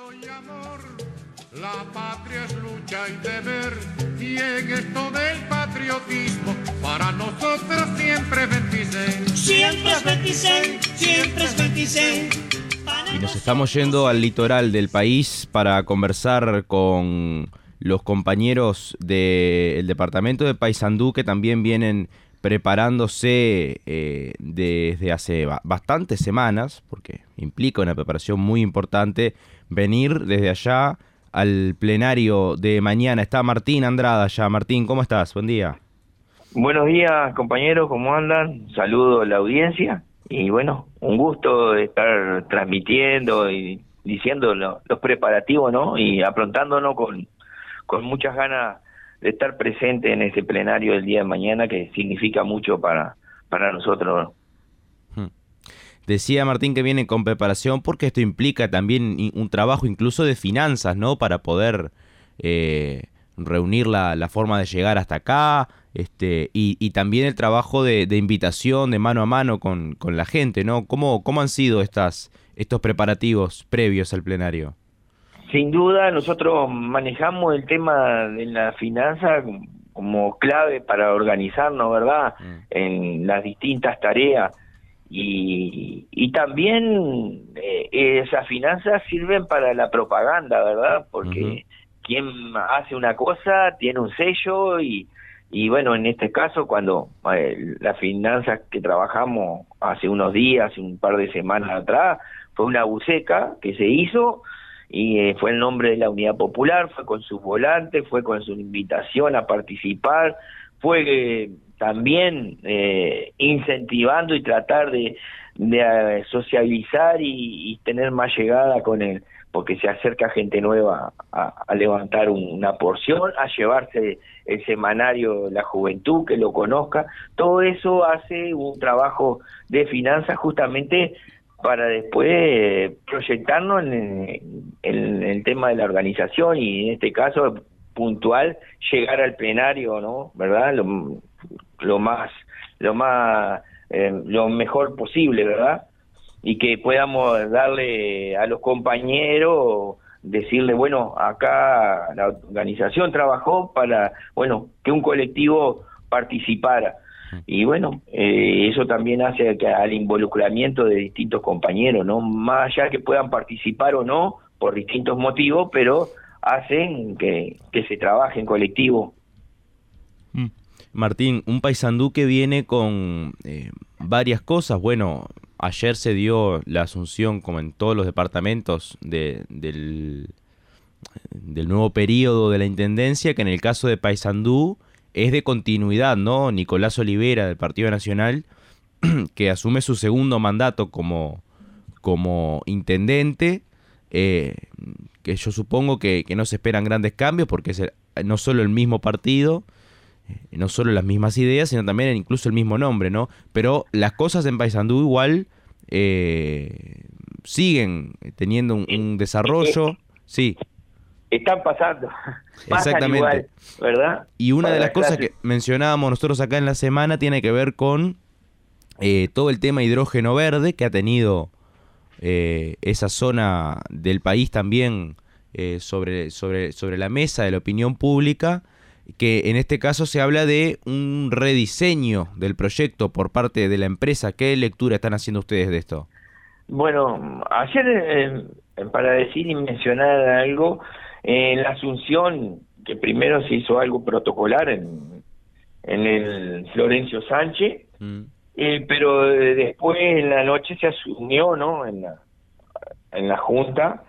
y amor, la patria es lucha y deber, y en esto del patriotismo, para nosotros siempre es 26. Siempre es 26, siempre es 26. Y nos estamos yendo al litoral del país para conversar con los compañeros del departamento de Paysandú que también vienen preparándose desde hace bastantes semanas, porque implica una preparación muy importante venir desde allá al plenario de mañana. Está Martín Andrada allá. Martín, ¿cómo estás? Buen día. Buenos días, compañeros, ¿cómo andan? Saludo a la audiencia y bueno, un gusto estar transmitiendo y diciendo los preparativos, ¿no? Y aprontándonos con muchas ganas de estar presente en ese plenario del día de mañana, que significa mucho para nosotros, ¿no? Decía Martín que viene con preparación porque esto implica también un trabajo incluso de finanzas, ¿no? Para poder reunir la forma de llegar hasta acá, y también el trabajo de invitación de mano a mano con la gente, ¿no? ¿Cómo han sido estos preparativos previos al plenario? Sin duda, nosotros manejamos el tema de la finanza como clave para organizarnos, ¿verdad? En las distintas tareas. Y también esas finanzas sirven para la propaganda, ¿verdad? Porque quien hace una cosa tiene un sello y bueno, en este caso, cuando las finanzas que trabajamos hace unos días, un par de semanas atrás, fue una buceca que se hizo y fue el nombre de la Unidad Popular, fue con sus volantes, fue con su invitación a participar, fue también incentivando y tratar de socializar y tener más llegada con él, porque se acerca gente nueva a levantar una porción, a llevarse el semanario La Juventud, que lo conozca. Todo eso hace un trabajo de finanzas justamente para después proyectarnos en el tema de la organización y en este caso puntual llegar al plenario, ¿no? ¿Verdad? Lo mejor posible, ¿verdad? Y que podamos darle a los compañeros, decirle, bueno, acá la organización trabajó para, bueno, que un colectivo participara. Y bueno, eso también hace que al involucramiento de distintos compañeros, ¿no? Más allá que puedan participar o no, por distintos motivos, pero hacen que se trabaje en colectivo. Martín, un Paysandú que viene con varias cosas. Bueno, ayer se dio la asunción, como en todos los departamentos, del nuevo periodo de la Intendencia, que en el caso de Paysandú es de continuidad, ¿no? Nicolás Olivera, del Partido Nacional, que asume su segundo mandato como intendente, que yo supongo que no se esperan grandes cambios, porque es no solo el mismo partido, no solo las mismas ideas, sino también incluso el mismo nombre, ¿no? Pero las cosas en Paysandú igual siguen teniendo un desarrollo, sí. Están pasando. Exactamente. Igual, ¿verdad? Y una para de las cosas que mencionábamos nosotros acá en la semana tiene que ver con todo el tema hidrógeno verde que ha tenido esa zona del país también sobre la mesa de la opinión pública, que en este caso se habla de un rediseño del proyecto por parte de la empresa. ¿Qué lectura están haciendo ustedes de esto? Bueno, ayer, para decir y mencionar algo, en la Asunción, que primero se hizo algo protocolar en el Florencio Sánchez, pero después en la noche se asumió, ¿no? En la Junta,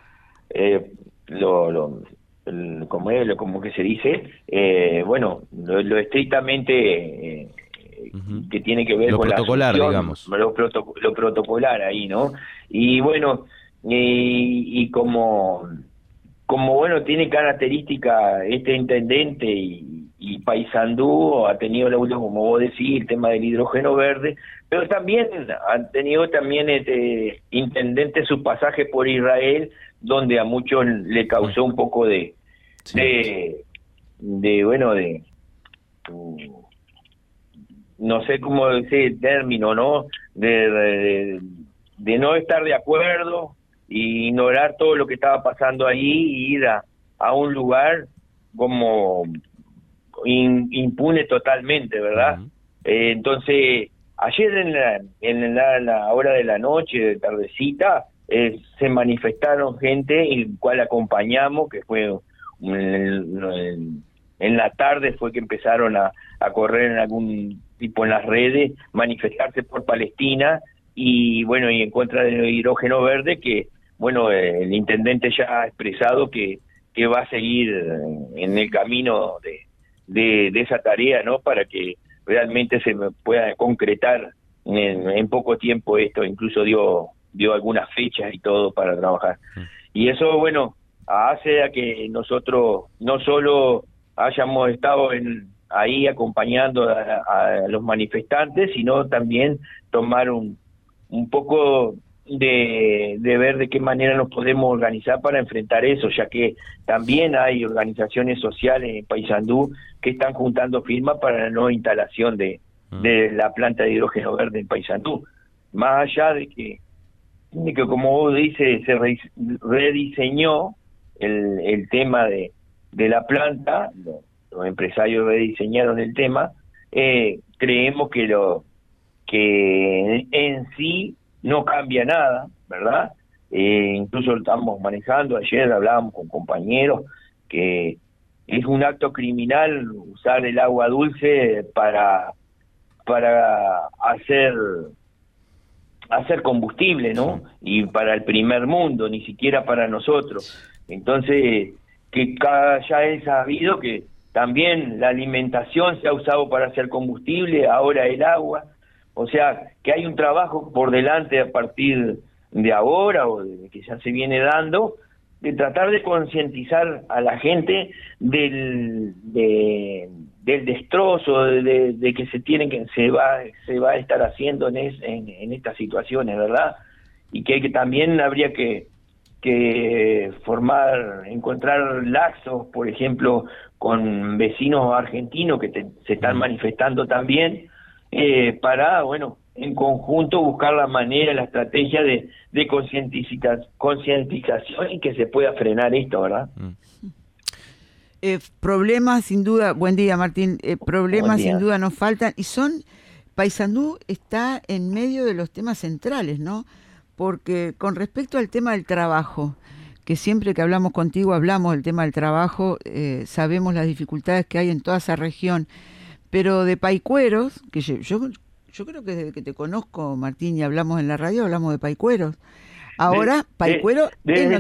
como que se dice, bueno, lo estrictamente que tiene que ver lo con protocolar, la digamos. lo protocolar ahí, ¿no? Y bueno, y como bueno, tiene característica este intendente y Paysandú ha tenido la última, como vos decís, el tema del hidrógeno verde, pero también han tenido intendente su pasaje por Israel, donde a muchos le causó un poco de no sé cómo decir el término, ¿no? De no estar de acuerdo y ignorar todo lo que estaba pasando ahí y ir a un lugar como impune totalmente, ¿verdad? Ujú. Entonces, ayer en la hora de la noche, de tardecita, se manifestaron gente, el cual acompañamos, que fue en la tarde fue que empezaron a correr en algún tipo en las redes, manifestarse por Palestina y bueno, y en contra del hidrógeno verde, que bueno, el intendente ya ha expresado que va a seguir en el camino de esa tarea, ¿no? Para que realmente se pueda concretar en poco tiempo esto, incluso dio algunas fechas y todo para trabajar. Y eso, bueno, hace a que nosotros no solo hayamos estado ahí acompañando a los manifestantes, sino también tomar un poco de ver de qué manera nos podemos organizar para enfrentar eso, ya que también hay organizaciones sociales en Paysandú que están juntando firmas para la nueva instalación de la planta de hidrógeno verde en Paysandú. Más allá de que como vos dices, se rediseñó el tema de la planta, los empresarios rediseñaron el tema, creemos que en sí no cambia nada, ¿verdad? Incluso estamos manejando, ayer hablábamos con compañeros, que es un acto criminal usar el agua dulce para hacer combustible, ¿no? Y para el primer mundo, ni siquiera para nosotros. Entonces, que ya es sabido que también la alimentación se ha usado para hacer combustible, ahora el agua. O sea, que hay un trabajo por delante a partir de ahora o de que ya se viene dando, de tratar de concientizar a la gente del destrozo de que se va a estar haciendo en estas situaciones, ¿verdad? Y que también habría que encontrar lazos, por ejemplo, con vecinos argentinos que se están manifestando también, para, bueno, en conjunto buscar la manera, la estrategia de concientización y que se pueda frenar esto, ¿verdad? Problemas sin duda, buen día Martín, problemas Buen día. sin duda nos faltan y Paysandú está en medio de los temas centrales, ¿no? Porque con respecto al tema del trabajo, que siempre que hablamos contigo hablamos del tema del trabajo, sabemos las dificultades que hay en toda esa región, pero de Paicueros, que yo creo que desde que te conozco, Martín, y hablamos en la radio, hablamos de Paicueros. Ahora, Paicuero... Desde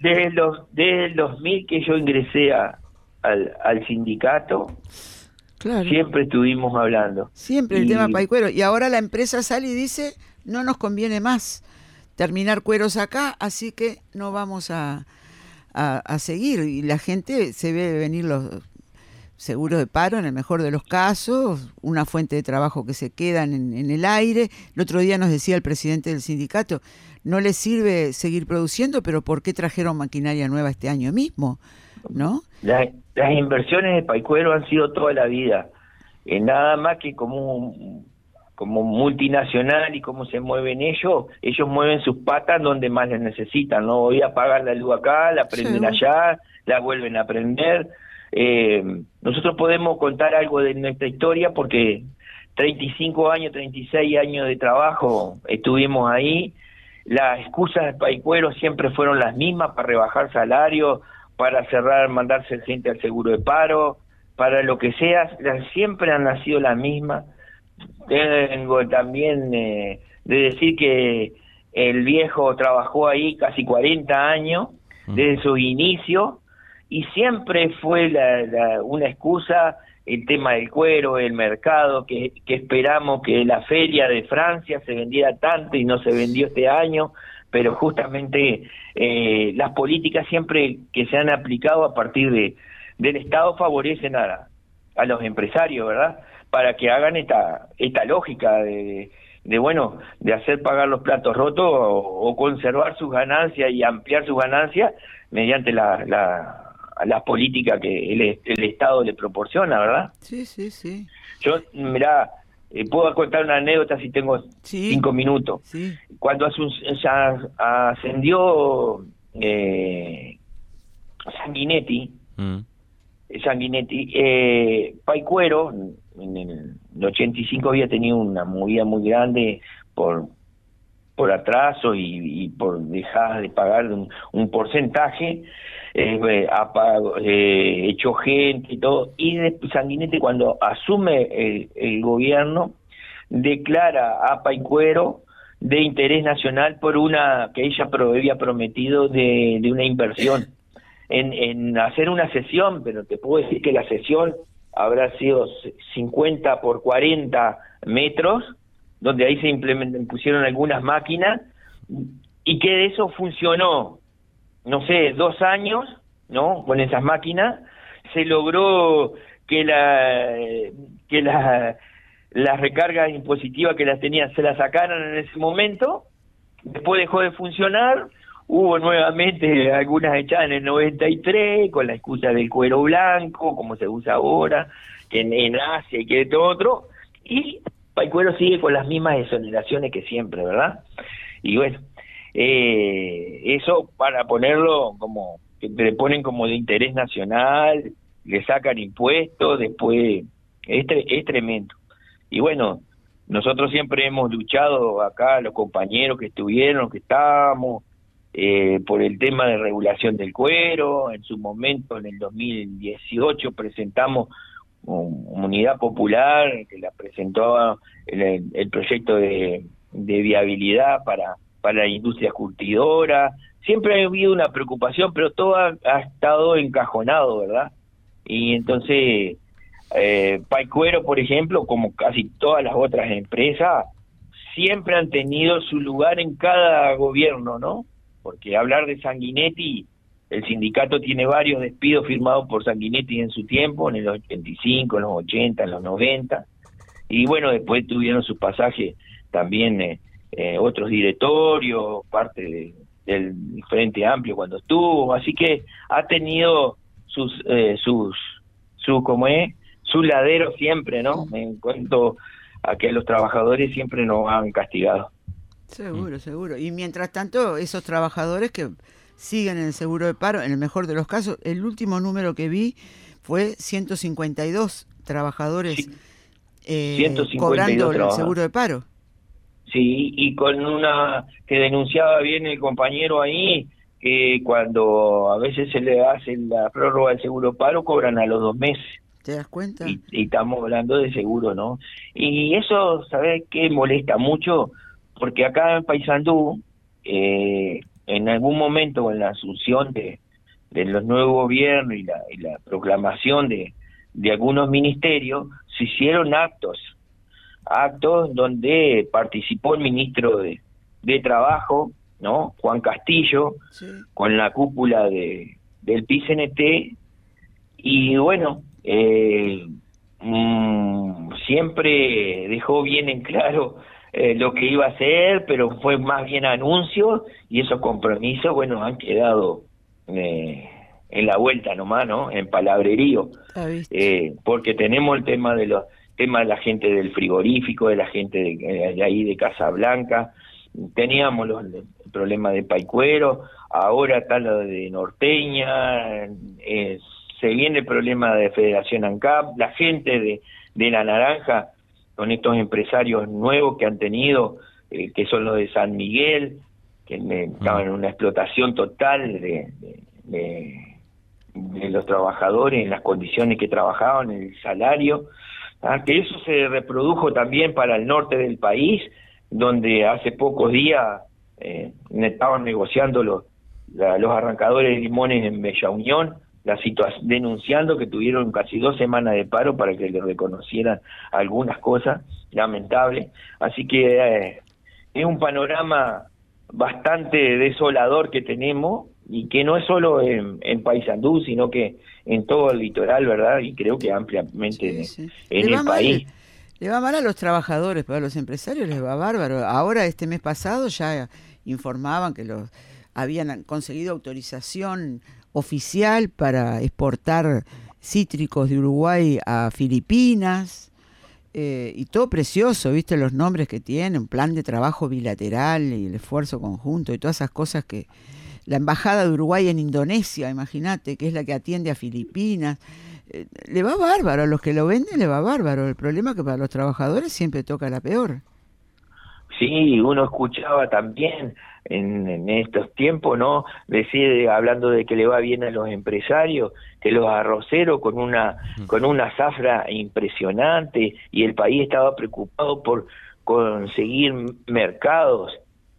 el 2000 que yo ingresé al sindicato, Claro. siempre estuvimos hablando. Siempre el tema Paicuero. Y ahora la empresa sale y dice, no nos conviene más terminar cueros acá, así que no vamos a seguir. Y la gente se ve venir los seguros de paro, en el mejor de los casos, una fuente de trabajo que se quedan en el aire. El otro día nos decía el presidente del sindicato, no les sirve seguir produciendo, pero ¿por qué trajeron maquinaria nueva este año mismo? ¿No? Las inversiones de Paicuero han sido toda la vida, nada más que como multinacional y cómo se mueven ellos mueven sus patas donde más les necesitan, ¿no? Voy a apagar la luz acá, la prenden allá, la vuelven a prender. Nosotros podemos contar algo de nuestra historia porque 35 años, 36 años de trabajo estuvimos ahí. Las excusas de Paicuero siempre fueron las mismas para rebajar salarios, para mandarse gente al seguro de paro, para lo que sea, siempre han sido las mismas. Tengo también de decir que el viejo trabajó ahí casi 40 años, desde su inicio, y siempre fue una excusa el tema del cuero, el mercado, que esperamos que la feria de Francia se vendiera tanto y no se vendió este año, pero justamente las políticas siempre que se han aplicado a partir del Estado favorecen a los empresarios, ¿verdad? Para que hagan esta lógica de hacer pagar los platos rotos o conservar sus ganancias y ampliar sus ganancias mediante las políticas que el Estado le proporciona, ¿verdad? Sí, sí, sí. Yo, mirá, Puedo contar una anécdota si tengo Sí. 5 minutos. Sí. Cuando ascendió Sanguinetti, Paicuero en el 85 había tenido una movida muy grande por atraso y por dejar de pagar un porcentaje, echó gente y todo, y Sanguinetti, cuando asume el gobierno, declara a Paicuero de interés nacional por una que ella había prometido de una inversión en hacer una sesión, pero te puedo decir que la sesión habrá sido 50 por 40 metros, donde ahí se pusieron algunas máquinas, y que de eso funcionó, no sé, 2 años, ¿no? Con esas máquinas se logró que las recargas impositivas que las tenían se las sacaran en ese momento. Después dejó de funcionar, hubo nuevamente algunas echadas en el 93 con la excusa del cuero blanco, como se usa ahora, que en Asia y que de todo otro, y Paicuero sigue con las mismas exoneraciones que siempre, ¿verdad? Y bueno, eso para ponerlo como, que le ponen como de interés nacional, le sacan impuestos, después es tremendo. Y bueno, nosotros siempre hemos luchado acá, los compañeros que estuvieron, que estábamos, por el tema de regulación del cuero. En su momento, en el 2018, presentamos Unidad Popular, que la presentó el proyecto de viabilidad para la industria curtidora. Siempre ha habido una preocupación, pero todo ha estado encajonado, ¿verdad? Y entonces, Paicuero, por ejemplo, como casi todas las otras empresas, siempre han tenido su lugar en cada gobierno, ¿no? Porque hablar de Sanguinetti, el sindicato tiene varios despidos firmados por Sanguinetti en su tiempo, en el 85, en los 80, en los 90, y bueno, después tuvieron su pasaje también otros directorios, parte del Frente Amplio cuando estuvo, así que ha tenido su ladero siempre, ¿no? En cuanto a que a los trabajadores siempre nos han castigado. Seguro, seguro. Y mientras tanto, esos trabajadores que siguen en el seguro de paro, en el mejor de los casos, el último número que vi fue 152 trabajadores 152 cobrando el seguro de paro. Sí, y con una que denunciaba bien el compañero ahí, que cuando a veces se le hace la prórroga del seguro de paro, cobran a los 2 meses. ¿Te das cuenta? Y estamos hablando de seguro, ¿no? Y eso, ¿sabes qué? Molesta mucho, porque acá en Paysandú, en algún momento con la asunción de los nuevos gobiernos y la proclamación de algunos ministerios, se hicieron actos donde participó el ministro de Trabajo, ¿no? Juan Castillo, sí, con la cúpula del PICNT, y bueno, siempre dejó bien en claro lo que iba a hacer, pero fue más bien anuncio, y esos compromisos, bueno, han quedado en la vuelta nomás, ¿no? En palabrerío, porque tenemos el tema de la gente del frigorífico, de la gente de ahí de Casablanca, teníamos el problema de Paicuero, ahora está lo de Norteña, se viene el problema de Federación ANCAP, la gente de La Naranja, con estos empresarios nuevos que han tenido, que son los de San Miguel, que estaban en una explotación total de los trabajadores, en las condiciones que trabajaban, en el salario, que eso se reprodujo también para el norte del país, donde hace pocos días estaban negociando los arrancadores de limones en Bella Unión, denunciando que tuvieron casi 2 semanas de paro para que les reconocieran algunas cosas lamentables. Así que es un panorama bastante desolador que tenemos, y que no es solo en Paysandú, sino que en todo el litoral, ¿verdad? Y creo que ampliamente en el país. Le va mal a los trabajadores, pero a los empresarios les va bárbaro. Ahora, este mes pasado, ya informaban que habían conseguido autorización oficial para exportar cítricos de Uruguay a Filipinas. y todo precioso, viste los nombres que tiene, un plan de trabajo bilateral y el esfuerzo conjunto y todas esas cosas que la embajada de Uruguay en Indonesia, imagínate, que es la que atiende a Filipinas, le va bárbaro, a los que lo venden le va bárbaro. El problema es que para los trabajadores siempre toca la peor. Sí, uno escuchaba también en estos tiempos, ¿no? Decir, hablando de que le va bien a los empresarios, que los arroceros con una zafra impresionante, y el país estaba preocupado por conseguir mercados.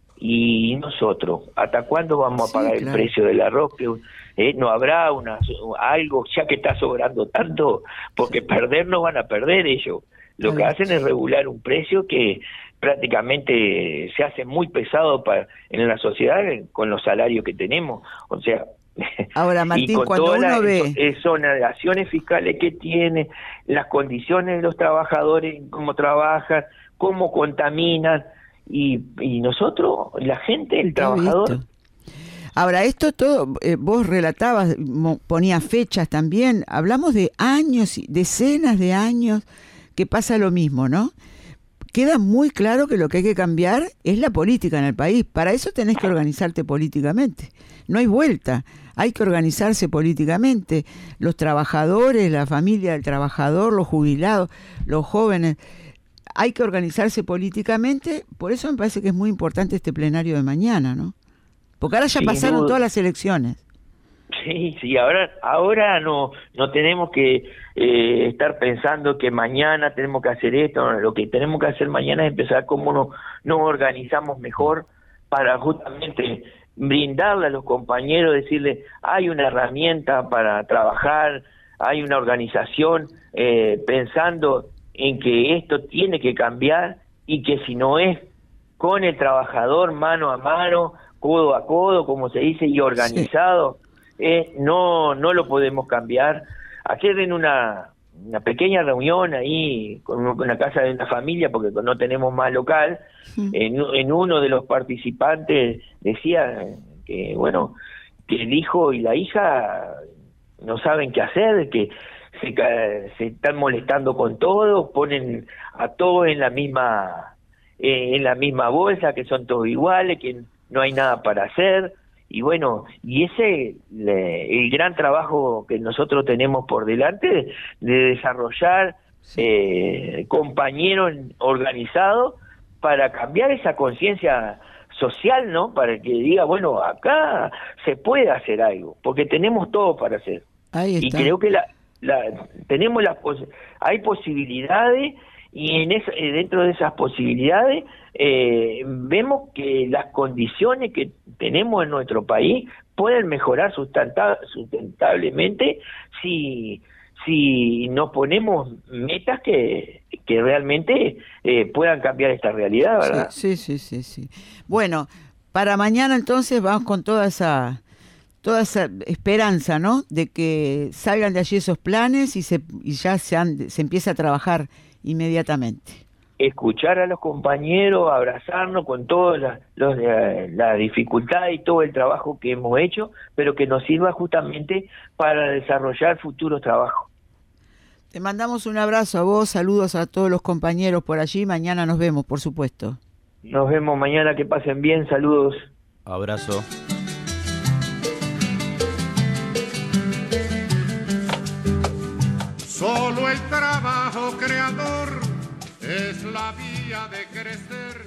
Y nosotros, ¿hasta cuándo vamos a pagar el precio del arroz? Que no habrá algo, ya que está sobrando tanto, porque perder no van a perder ellos. Lo que hacen es regular un precio que prácticamente se hace muy pesado en la sociedad con los salarios que tenemos. O sea, ahora, Martín, y con cuando todas uno ve exoneraciones fiscales que tiene, las condiciones de los trabajadores, cómo trabajan, cómo contaminan, y nosotros, la gente, el trabajador. Ahora, esto todo, vos relatabas, ponías fechas también, hablamos de años, decenas de años, que pasa lo mismo, ¿no? Queda muy claro que lo que hay que cambiar es la política en el país. Para eso tenés que organizarte políticamente. No hay vuelta. Hay que organizarse políticamente. Los trabajadores, la familia del trabajador, los jubilados, los jóvenes. Hay que organizarse políticamente. Por eso me parece que es muy importante este plenario de mañana, ¿no? Porque ahora ya pasaron todas las elecciones. Sí, ahora no tenemos que estar pensando que mañana tenemos que hacer esto. Lo que tenemos que hacer mañana es empezar cómo nos organizamos mejor para justamente brindarle a los compañeros, decirles, hay una herramienta para trabajar, hay una organización, pensando en que esto tiene que cambiar, y que si no es con el trabajador mano a mano, codo a codo, como se dice, y organizado, no lo podemos cambiar. Ayer en una pequeña reunión ahí con una casa de una familia, porque no tenemos más local, en uno de los participantes decía que bueno, que el hijo y la hija no saben qué hacer, que se están molestando con todo, ponen a todos en la misma bolsa, que son todos iguales, que no hay nada para hacer. Y bueno, y ese el gran trabajo que nosotros tenemos por delante, de desarrollar compañeros organizados para cambiar esa conciencia social, ¿no? Para que diga, bueno, acá se puede hacer algo, porque tenemos todo para hacer. Ahí está. Y creo que tenemos hay posibilidades, y dentro de esas posibilidades vemos que las condiciones que tenemos en nuestro país pueden mejorar sustentablemente si nos ponemos metas que realmente puedan cambiar esta realidad, ¿verdad? Sí. Bueno, para mañana entonces vamos con toda esa esperanza, ¿no? De que salgan de allí esos planes y ya se empieza a trabajar inmediatamente. Escuchar a los compañeros, abrazarnos con todas la dificultad y todo el trabajo que hemos hecho, pero que nos sirva justamente para desarrollar futuros trabajos. Te mandamos un abrazo a vos, saludos a todos los compañeros por allí, mañana nos vemos, por supuesto. Nos vemos mañana, que pasen bien, saludos. Abrazo. Solo el trabajo creador es la vía de crecer.